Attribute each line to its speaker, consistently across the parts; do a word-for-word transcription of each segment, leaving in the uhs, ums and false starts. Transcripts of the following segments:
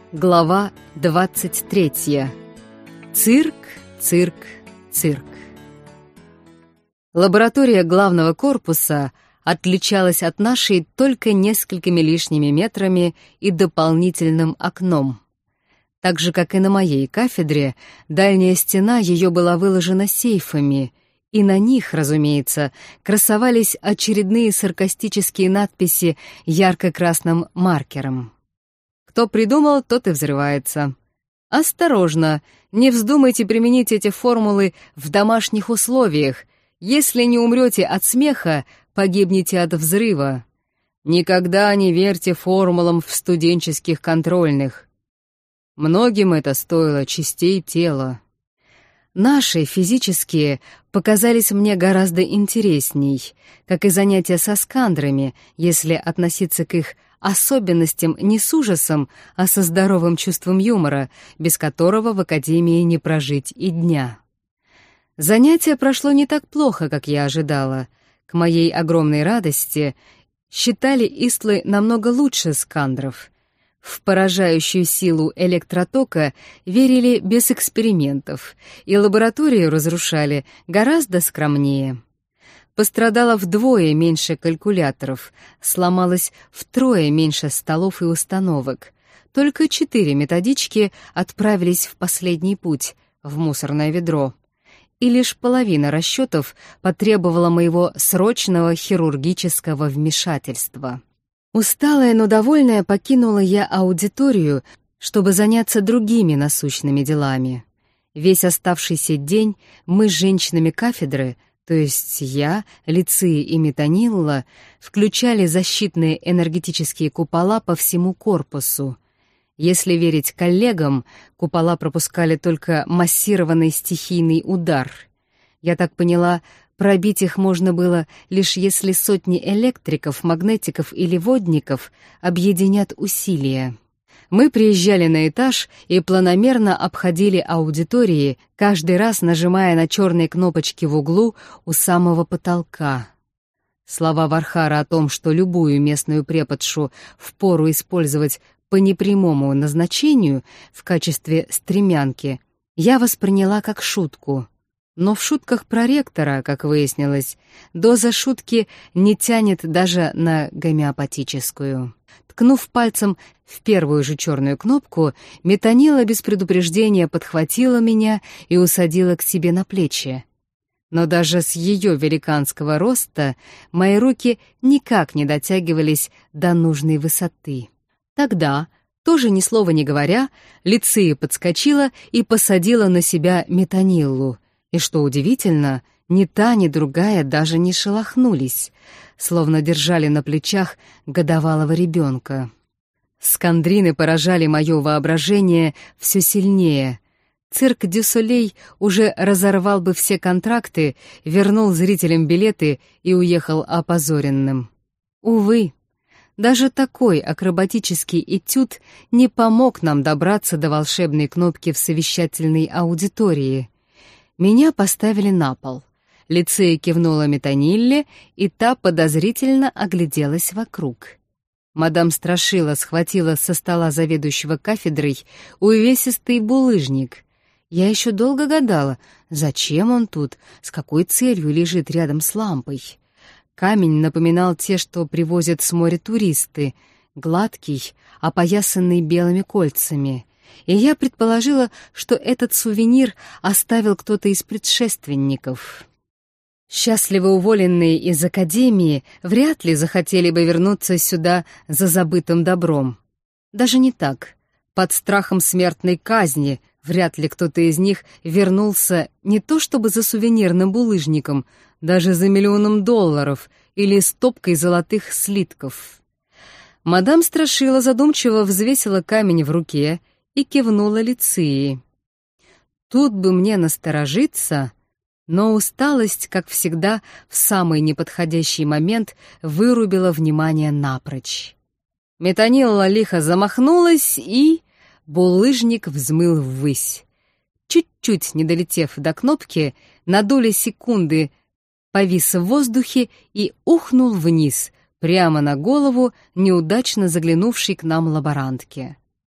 Speaker 1: Глава двадцать третья. Цирк, цирк, цирк. Лаборатория главного корпуса отличалась от нашей только несколькими лишними метрами и дополнительным окном. Так же, как и на моей кафедре, дальняя стена ее была выложена сейфами, и на них, разумеется, красовались очередные саркастические надписи ярко-красным маркером. Кто придумал, тот и взрывается. Осторожно, не вздумайте применить эти формулы в домашних условиях. Если не умрете от смеха, погибнете от взрыва. Никогда не верьте формулам в студенческих контрольных. Многим это стоило частей тела. Наши, физические, показались мне гораздо интересней, как и занятия со скандрами, если относиться к их особенностям не с ужасом, а со здоровым чувством юмора, без которого в академии не прожить и дня. Занятие прошло не так плохо, как я ожидала. К моей огромной радости считали Истлы намного лучше скандров. В поражающую силу электротока верили без экспериментов, и лабораторию разрушали гораздо скромнее. Пострадало вдвое меньше калькуляторов, сломалось втрое меньше столов и установок. Только четыре методички отправились в последний путь, в мусорное ведро. И лишь половина расчетов потребовала моего срочного хирургического вмешательства. Усталая, но довольная покинула я аудиторию, чтобы заняться другими насущными делами. Весь оставшийся день мы с женщинами кафедры, то есть я, Лиция и Метанилла, включали защитные энергетические купола по всему корпусу. Если верить коллегам, купола пропускали только массированный стихийный удар. Я так поняла, пробить их можно было лишь если сотни электриков, магнетиков или водников объединят усилия. Мы приезжали на этаж и планомерно обходили аудитории, каждый раз нажимая на черные кнопочки в углу у самого потолка. Слова Вархара о том, что любую местную преподшу впору использовать по непрямому назначению в качестве стремянки, я восприняла как шутку. Но в шутках проректора, как выяснилось, доза шутки не тянет даже на гомеопатическую. Ткнув пальцем в первую же черную кнопку, Метанилла без предупреждения подхватила меня и усадила к себе на плечи. Но даже с ее великанского роста мои руки никак не дотягивались до нужной высоты. Тогда, тоже ни слова не говоря, Лиция подскочила и посадила на себя Метаниллу. И, что удивительно, ни та, ни другая даже не шелохнулись, словно держали на плечах годовалого ребенка. Скандрины поражали мое воображение все сильнее. Цирк дю Солей уже разорвал бы все контракты, вернул зрителям билеты и уехал опозоренным. Увы, даже такой акробатический этюд не помог нам добраться до волшебной кнопки в совещательной аудитории. Меня поставили на пол. Лиция кивнула Метанилле, и та подозрительно огляделась вокруг. Мадам Страшила схватила со стола заведующего кафедрой увесистый булыжник. Я еще долго гадала, зачем он тут, с какой целью лежит рядом с лампой. Камень напоминал те, что привозят с моря туристы, гладкий, опоясанный белыми кольцами. И я предположила, что этот сувенир оставил кто-то из предшественников. Счастливо уволенные из академии вряд ли захотели бы вернуться сюда за забытым добром. Даже не так. Под страхом смертной казни вряд ли кто-то из них вернулся не то чтобы за сувенирным булыжником, даже за миллионом долларов или стопкой золотых слитков. Мадам Страшила задумчиво взвесила камень в руке и кивнула Лиции. Тут бы мне насторожиться, но усталость, как всегда, в самый неподходящий момент вырубила внимание напрочь. Метанилла лихо замахнулась, и булыжник взмыл ввысь. Чуть-чуть не долетев до кнопки, на доли секунды повис в воздухе и ухнул вниз, прямо на голову неудачно заглянувшей к нам лаборантки.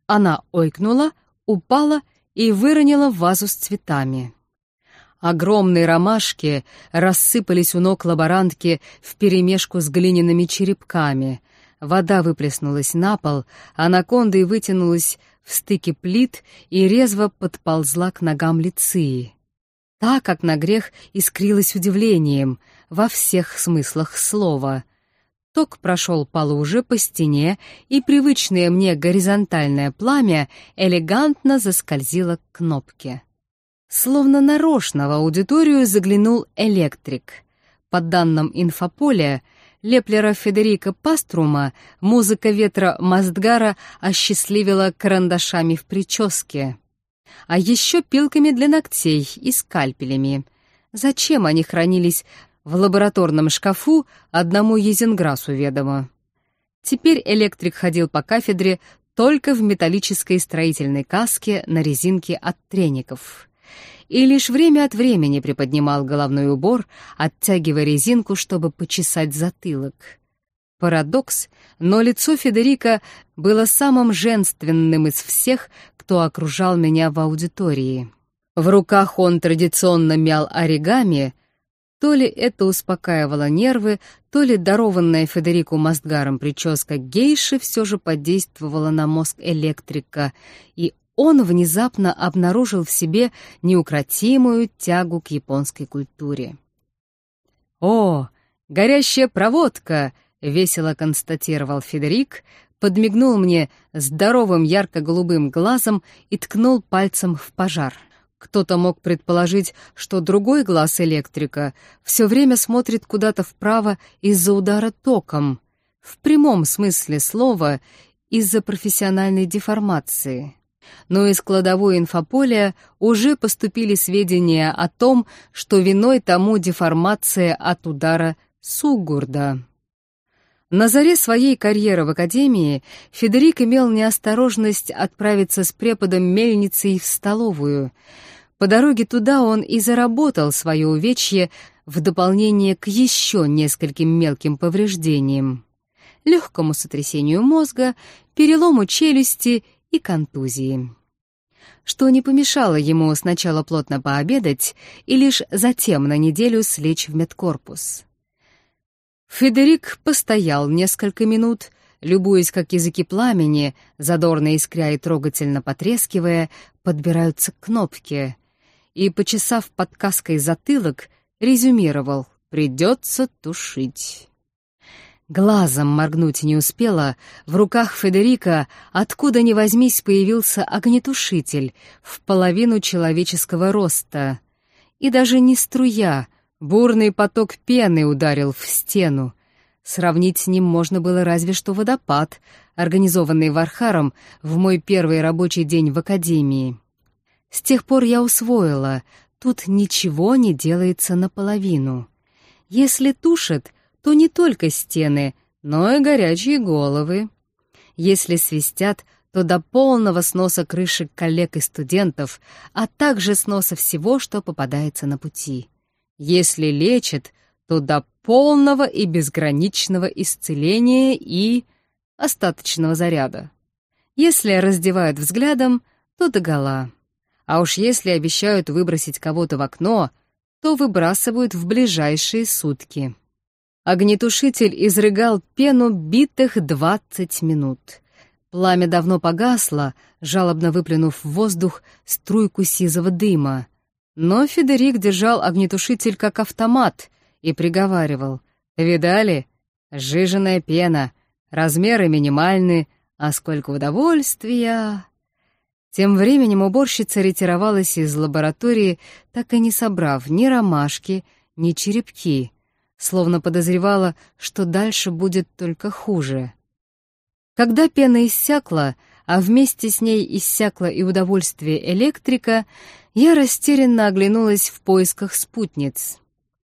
Speaker 1: Она ойкнула, упала и выронила вазу с цветами. Огромные ромашки рассыпались у ног лаборантки вперемешку с глиняными черепками. Вода выплеснулась на пол, анакондой вытянулась в стыке плит и резво подползла к ногам Лиции. Та, как на грех, искрилась удивлением во всех смыслах слова. Ток прошел по луже, по стене, и привычное мне горизонтальное пламя элегантно заскользило к кнопке. Словно нарочно в аудиторию заглянул электрик. По данным инфополя, Леплера Федерико Паструма музыка ветра Мастгара осчастливила карандашами в прическе. А еще пилками для ногтей и скальпелями. Зачем они хранились в лабораторном шкафу, одному Езенграсу ведомо. Теперь электрик ходил по кафедре только в металлической строительной каске на резинке от треников. И лишь время от времени приподнимал головной убор, оттягивая резинку, чтобы почесать затылок. Парадокс, но лицо Федерико было самым женственным из всех, кто окружал меня в аудитории. В руках он традиционно мял оригами. То ли это успокаивало нервы, то ли дарованная Федерику Мастгаром прическа гейши все же подействовала на мозг электрика, и он внезапно обнаружил в себе неукротимую тягу к японской культуре. «О, горящая проводка!» — весело констатировал Федерик, подмигнул мне здоровым ярко-голубым глазом и ткнул пальцем в пожар. Кто-то мог предположить, что другой глаз электрика все время смотрит куда-то вправо из-за удара током, в прямом смысле слова, из-за профессиональной деформации. Но из кладовой инфополя уже поступили сведения о том, что виной тому деформация от удара Сугурда. На заре своей карьеры в академии Федерик имел неосторожность отправиться с преподом Мельницей в столовую. По дороге туда он и заработал свое увечье в дополнение к еще нескольким мелким повреждениям: легкому сотрясению мозга, перелому челюсти и контузии. Что не помешало ему сначала плотно пообедать и лишь затем на неделю слечь в медкорпус. Федерик постоял несколько минут, любуясь, как языки пламени, задорно искря и трогательно потрескивая, подбираются к кнопке, и, почесав под каской затылок, резюмировал: «Придется тушить». Глазом моргнуть не успела, в руках Федерика откуда ни возьмись появился огнетушитель в половину человеческого роста. И даже не струя, бурный поток пены ударил в стену. Сравнить с ним можно было разве что водопад, организованный Вархаром в мой первый рабочий день в академии. С тех пор я усвоила, тут ничего не делается наполовину. Если тушат, то не только стены, но и горячие головы. Если свистят, то до полного сноса крышек коллег и студентов, а также сноса всего, что попадается на пути. Если лечат, то до полного и безграничного исцеления и остаточного заряда. Если раздевают взглядом, то догола. А уж если обещают выбросить кого-то в окно, то выбрасывают в ближайшие сутки. Огнетушитель изрыгал пену битых двадцать минут. Пламя давно погасло, жалобно выплюнув в воздух струйку сизого дыма. Но Федерик держал огнетушитель как автомат и приговаривал: «Видали? Сжиженная пена, размеры минимальны, а сколько удовольствия!» Тем временем уборщица ретировалась из лаборатории, так и не собрав ни ромашки, ни черепки, словно подозревала, что дальше будет только хуже. Когда пена иссякла, а вместе с ней иссякло и удовольствие электрика, я растерянно оглянулась в поисках спутниц.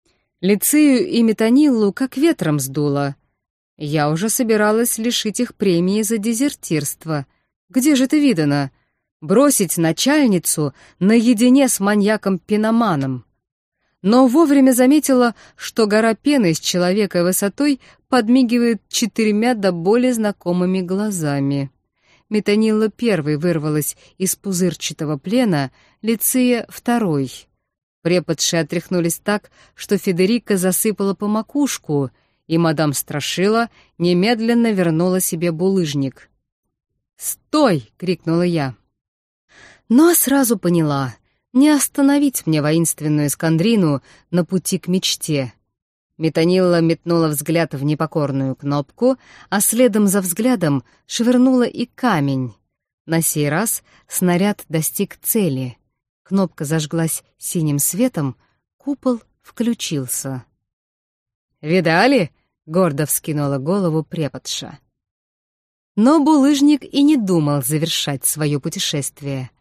Speaker 1: Лицию и Метаниллу как ветром сдуло. Я уже собиралась лишить их премии за дезертирство. Где же это видано? Бросить начальницу наедине с маньяком-пеноманом. Но вовремя заметила, что гора пены с человека высотой подмигивает четырьмя до боли знакомыми глазами. Метанилла первой вырвалась из пузырчатого плена, Лиция — второй. Преподши отряхнулись так, что Федерика засыпала по макушку, и мадам Страшила немедленно вернула себе булыжник. «Стой!» — крикнула я. Но сразу поняла — не остановить мне воинственную эскандрину на пути к мечте. Метанилла метнула взгляд в непокорную кнопку, а следом за взглядом швырнула и камень. На сей раз снаряд достиг цели. Кнопка зажглась синим светом, купол включился. «Видали?» — гордо вскинула голову преподша. Но булыжник и не думал завершать свое путешествие.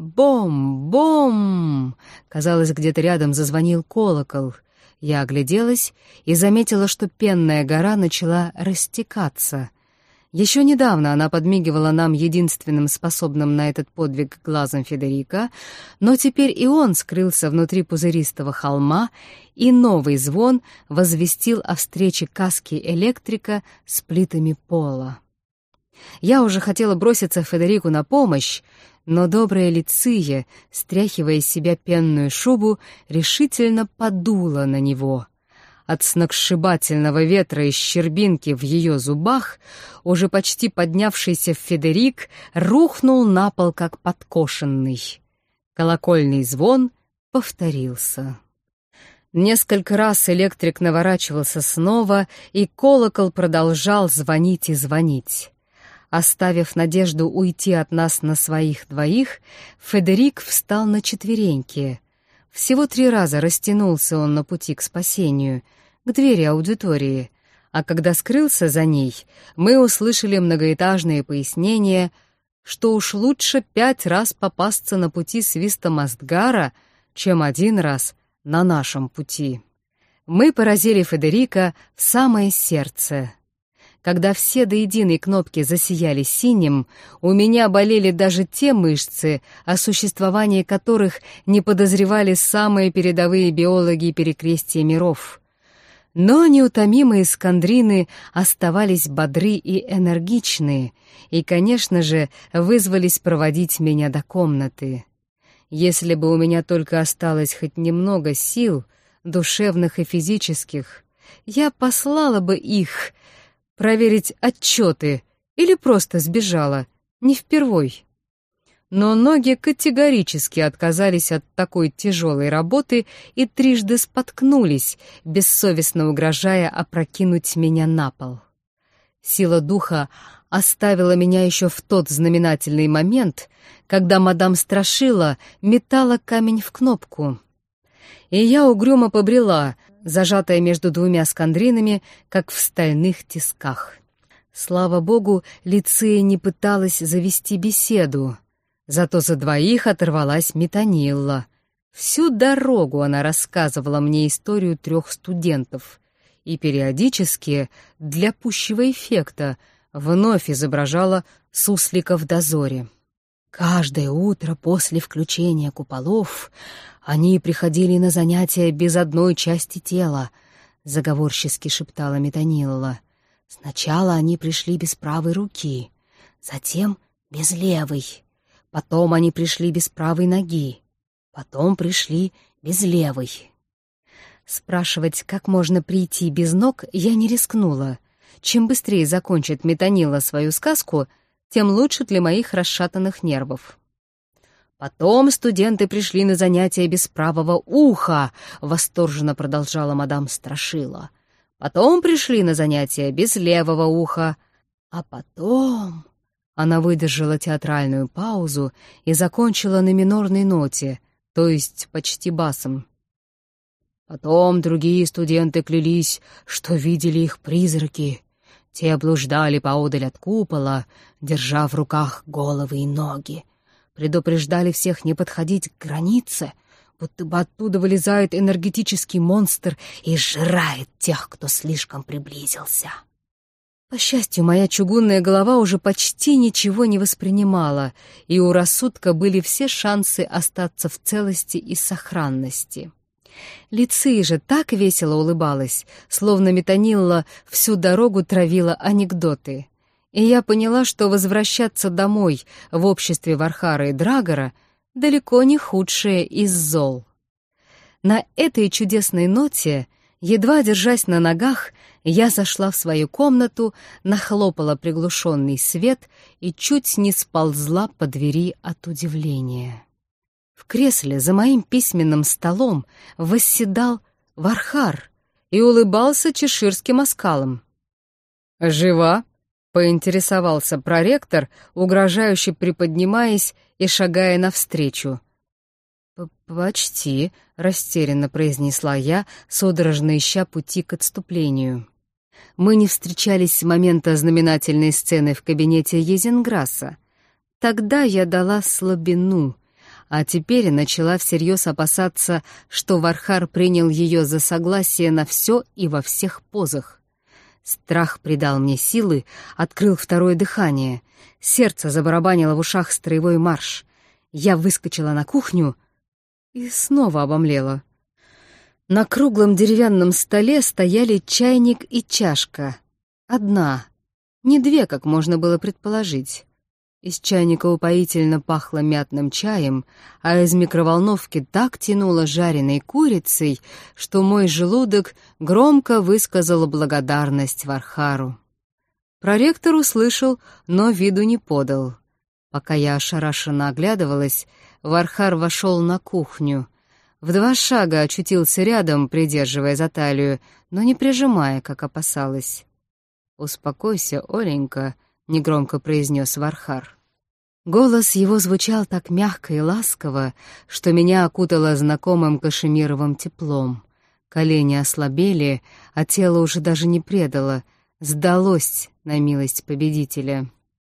Speaker 1: Бом! Бом! Казалось, где-то рядом зазвонил колокол. Я огляделась и заметила, что пенная гора начала растекаться. Еще недавно она подмигивала нам единственным способным на этот подвиг глазом Федерика, но теперь и он скрылся внутри пузыристого холма, и новый звон возвестил о встрече каски электрика с плитами пола. Я уже хотела броситься Федерику на помощь, но добрая Лиция, стряхивая из себя пенную шубу, решительно подула на него. От сногсшибательного ветра и щербинки в ее зубах уже почти поднявшийся Федерик рухнул на пол, как подкошенный. Колокольный звон повторился. Несколько раз электрик наворачивался снова, и колокол продолжал звонить и звонить. Оставив надежду уйти от нас на своих двоих, Федерик встал на четвереньки. Всего три раза растянулся он на пути к спасению, к двери аудитории, а когда скрылся за ней, мы услышали многоэтажные пояснения, что уж лучше пять раз попасться на пути свиста Мастгара, чем один раз на нашем пути. Мы поразили Федерика в самое сердце. Когда все до единой кнопки засияли синим, у меня болели даже те мышцы, о существовании которых не подозревали самые передовые биологи перекрестия миров. Но неутомимые эскандрины оставались бодры и энергичны, и, конечно же, вызвались проводить меня до комнаты. Если бы у меня только осталось хоть немного сил, душевных и физических, я послала бы их проверить отчеты или просто сбежала, не впервой. Но ноги категорически отказались от такой тяжелой работы и трижды споткнулись, бессовестно угрожая опрокинуть меня на пол. Сила духа оставила меня еще в тот знаменательный момент, когда мадам Страшила метала камень в кнопку. И я угрюмо побрела, зажатая между двумя скандринами, как в стальных тисках. Слава богу, Лиция не пыталась завести беседу. Зато за двоих оторвалась Метанилла. Всю дорогу она рассказывала мне историю трех студентов и периодически, для пущего эффекта, вновь изображала суслика в дозоре. Каждое утро после включения куполов они приходили на занятия без одной части тела, заговорчески шептала Метанилла. Сначала они пришли без правой руки, затем без левой. Потом они пришли без правой ноги, потом пришли без левой. Спрашивать, как можно прийти без ног, я не рискнула. Чем быстрее закончит Метанилла свою сказку, тем лучше для моих расшатанных нервов. Потом студенты пришли на занятия без правого уха, восторженно продолжала мадам Страшила. Потом пришли на занятия без левого уха, а потом... Она выдержала театральную паузу и закончила на минорной ноте, то есть почти басом. Потом другие студенты клялись, что видели их призраки. Те блуждали поодаль от купола, держа в руках головы и ноги. Предупреждали всех не подходить к границе, будто бы оттуда вылезает энергетический монстр и сжирает тех, кто слишком приблизился. По счастью, моя чугунная голова уже почти ничего не воспринимала, и у рассудка были все шансы остаться в целости и сохранности. Лиция же так весело улыбалась, словно Метанилла всю дорогу травила анекдоты. и я поняла, что возвращаться домой в обществе Вархара и Драгора далеко не худшее из зол. На этой чудесной ноте, едва держась на ногах, я зашла в свою комнату, нахлопала приглушенный свет и чуть не сползла по двери от удивления. В кресле за моим письменным столом восседал Вархар и улыбался чеширским оскалом. «Жива?» — поинтересовался проректор, угрожающе приподнимаясь и шагая навстречу. «Почти», — растерянно произнесла я, судорожно ища пути к отступлению. Мы не встречались с момента знаменательной сцены в кабинете Езенграсса. Тогда я дала слабину, а теперь начала всерьез опасаться, что Вархар принял ее за согласие на все и во всех позах. Страх придал мне силы, открыл второе дыхание. Сердце забарабанило в ушах строевой марш. Я выскочила на кухню и снова обомлела. На круглом деревянном столе стояли чайник и чашка. Одна, не две, как можно было предположить. Из чайника упоительно пахло мятным чаем, а из микроволновки так тянуло жареной курицей, что мой желудок громко высказал благодарность Вархару. Проректор услышал, но виду не подал. Пока я ошарашенно оглядывалась, Вархар вошел на кухню. В два шага очутился рядом, придерживая за талию, но не прижимая, как опасалась. «Успокойся, Оленька», — негромко произнес Вархар. Голос его звучал так мягко и ласково, что меня окутало знакомым кашемировым теплом. Колени ослабели, а тело уже даже не предало, сдалось на милость победителя.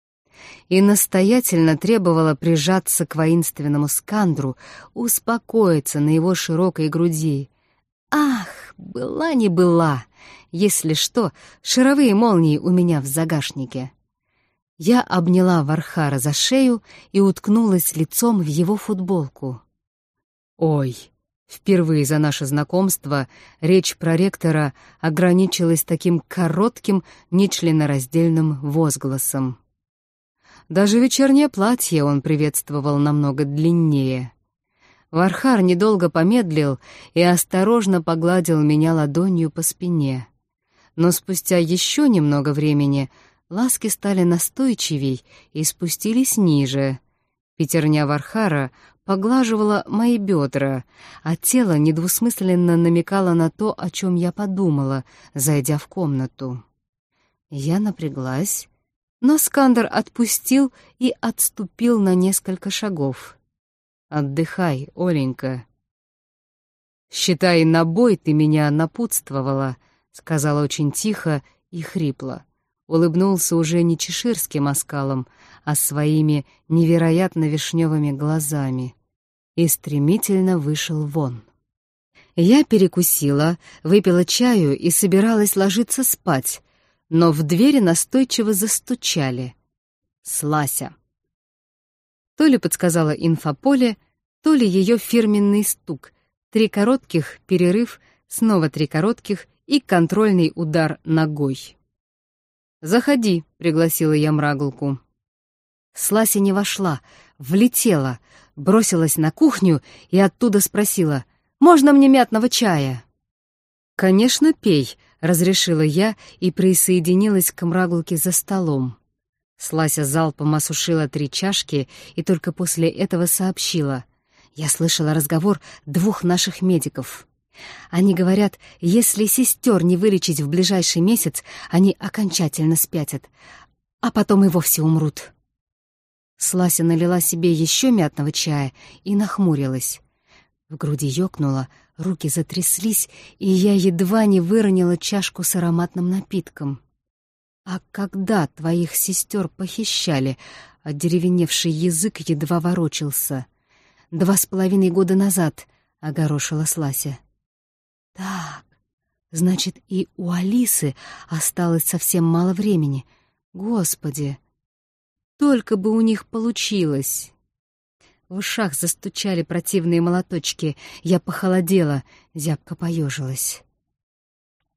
Speaker 1: И настоятельно требовала прижаться к воинственному Скандру, успокоиться на его широкой груди. Ах, была не была, если что, шаровые молнии у меня в загашнике. Я обняла Вархара за шею и уткнулась лицом в его футболку. Ой, впервые за наше знакомство речь проректора ограничилась таким коротким, нечленораздельным возгласом. Даже вечернее платье он приветствовал намного длиннее. Вархар недолго помедлил и осторожно погладил меня ладонью по спине. Но спустя еще немного времени ласки стали настойчивей и спустились ниже. Пятерня Вархара поглаживала мои бедра, а тело недвусмысленно намекало на то, о чем я подумала, зайдя в комнату. Я напряглась, но Скандер отпустил и отступил на несколько шагов. «Отдыхай, Оленька». «Считай, на бой ты меня напутствовала», — сказала очень тихо и хрипло. Улыбнулся уже не чеширским оскалом, а своими невероятно вишневыми глазами. И стремительно вышел вон. Я перекусила, выпила чаю и собиралась ложиться спать, но в двери настойчиво застучали. Слася. То ли подсказала инфополе, то ли ее фирменный стук. Три коротких, перерыв, снова три коротких и контрольный удар ногой. «Заходи», — пригласила я Мраглку. Слася не вошла, влетела, бросилась на кухню и оттуда спросила: «Можно мне мятного чая?» «Конечно, пей», — разрешила я и присоединилась к Мраглке за столом. Слася залпом осушила три чашки и только после этого сообщила: «Я слышала разговор двух наших медиков. Они говорят, если сестер не вылечить в ближайший месяц, они окончательно спятят, а потом и вовсе умрут». Слася налила себе еще мятного чая и нахмурилась. В груди ёкнуло, руки затряслись, и я едва не выронила чашку с ароматным напитком. «А когда твоих сестер похищали?» — одеревеневший язык едва ворочался. «Два с половиной года назад», — огорошила Слася. «Так, значит, и у Алисы осталось совсем мало времени. Господи, только бы у них получилось!» В ушах застучали противные молоточки. Я похолодела, зябко поежилась.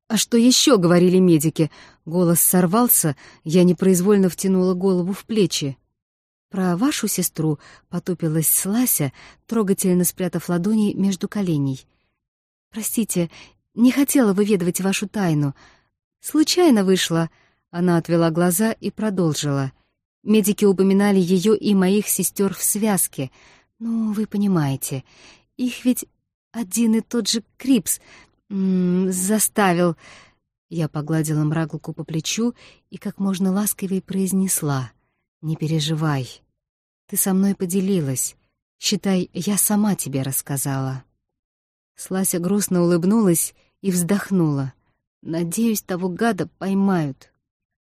Speaker 1: А что еще говорили медики? Голос сорвался, я непроизвольно втянула голову в плечи. Про вашу сестру потупилась Слася, трогательно спрятав ладони между коленей. Простите, не хотела выведывать вашу тайну. Случайно вышло. Она отвела глаза и продолжила. Медики упоминали ее и моих сестер в связке. Ну, вы понимаете, их ведь один и тот же Крипс м-м, заставил... Я погладила Мраглку по плечу и как можно ласковее произнесла. «Не переживай. Ты со мной поделилась. Считай, я сама тебе рассказала». Слася грустно улыбнулась и вздохнула. «Надеюсь, того гада поймают».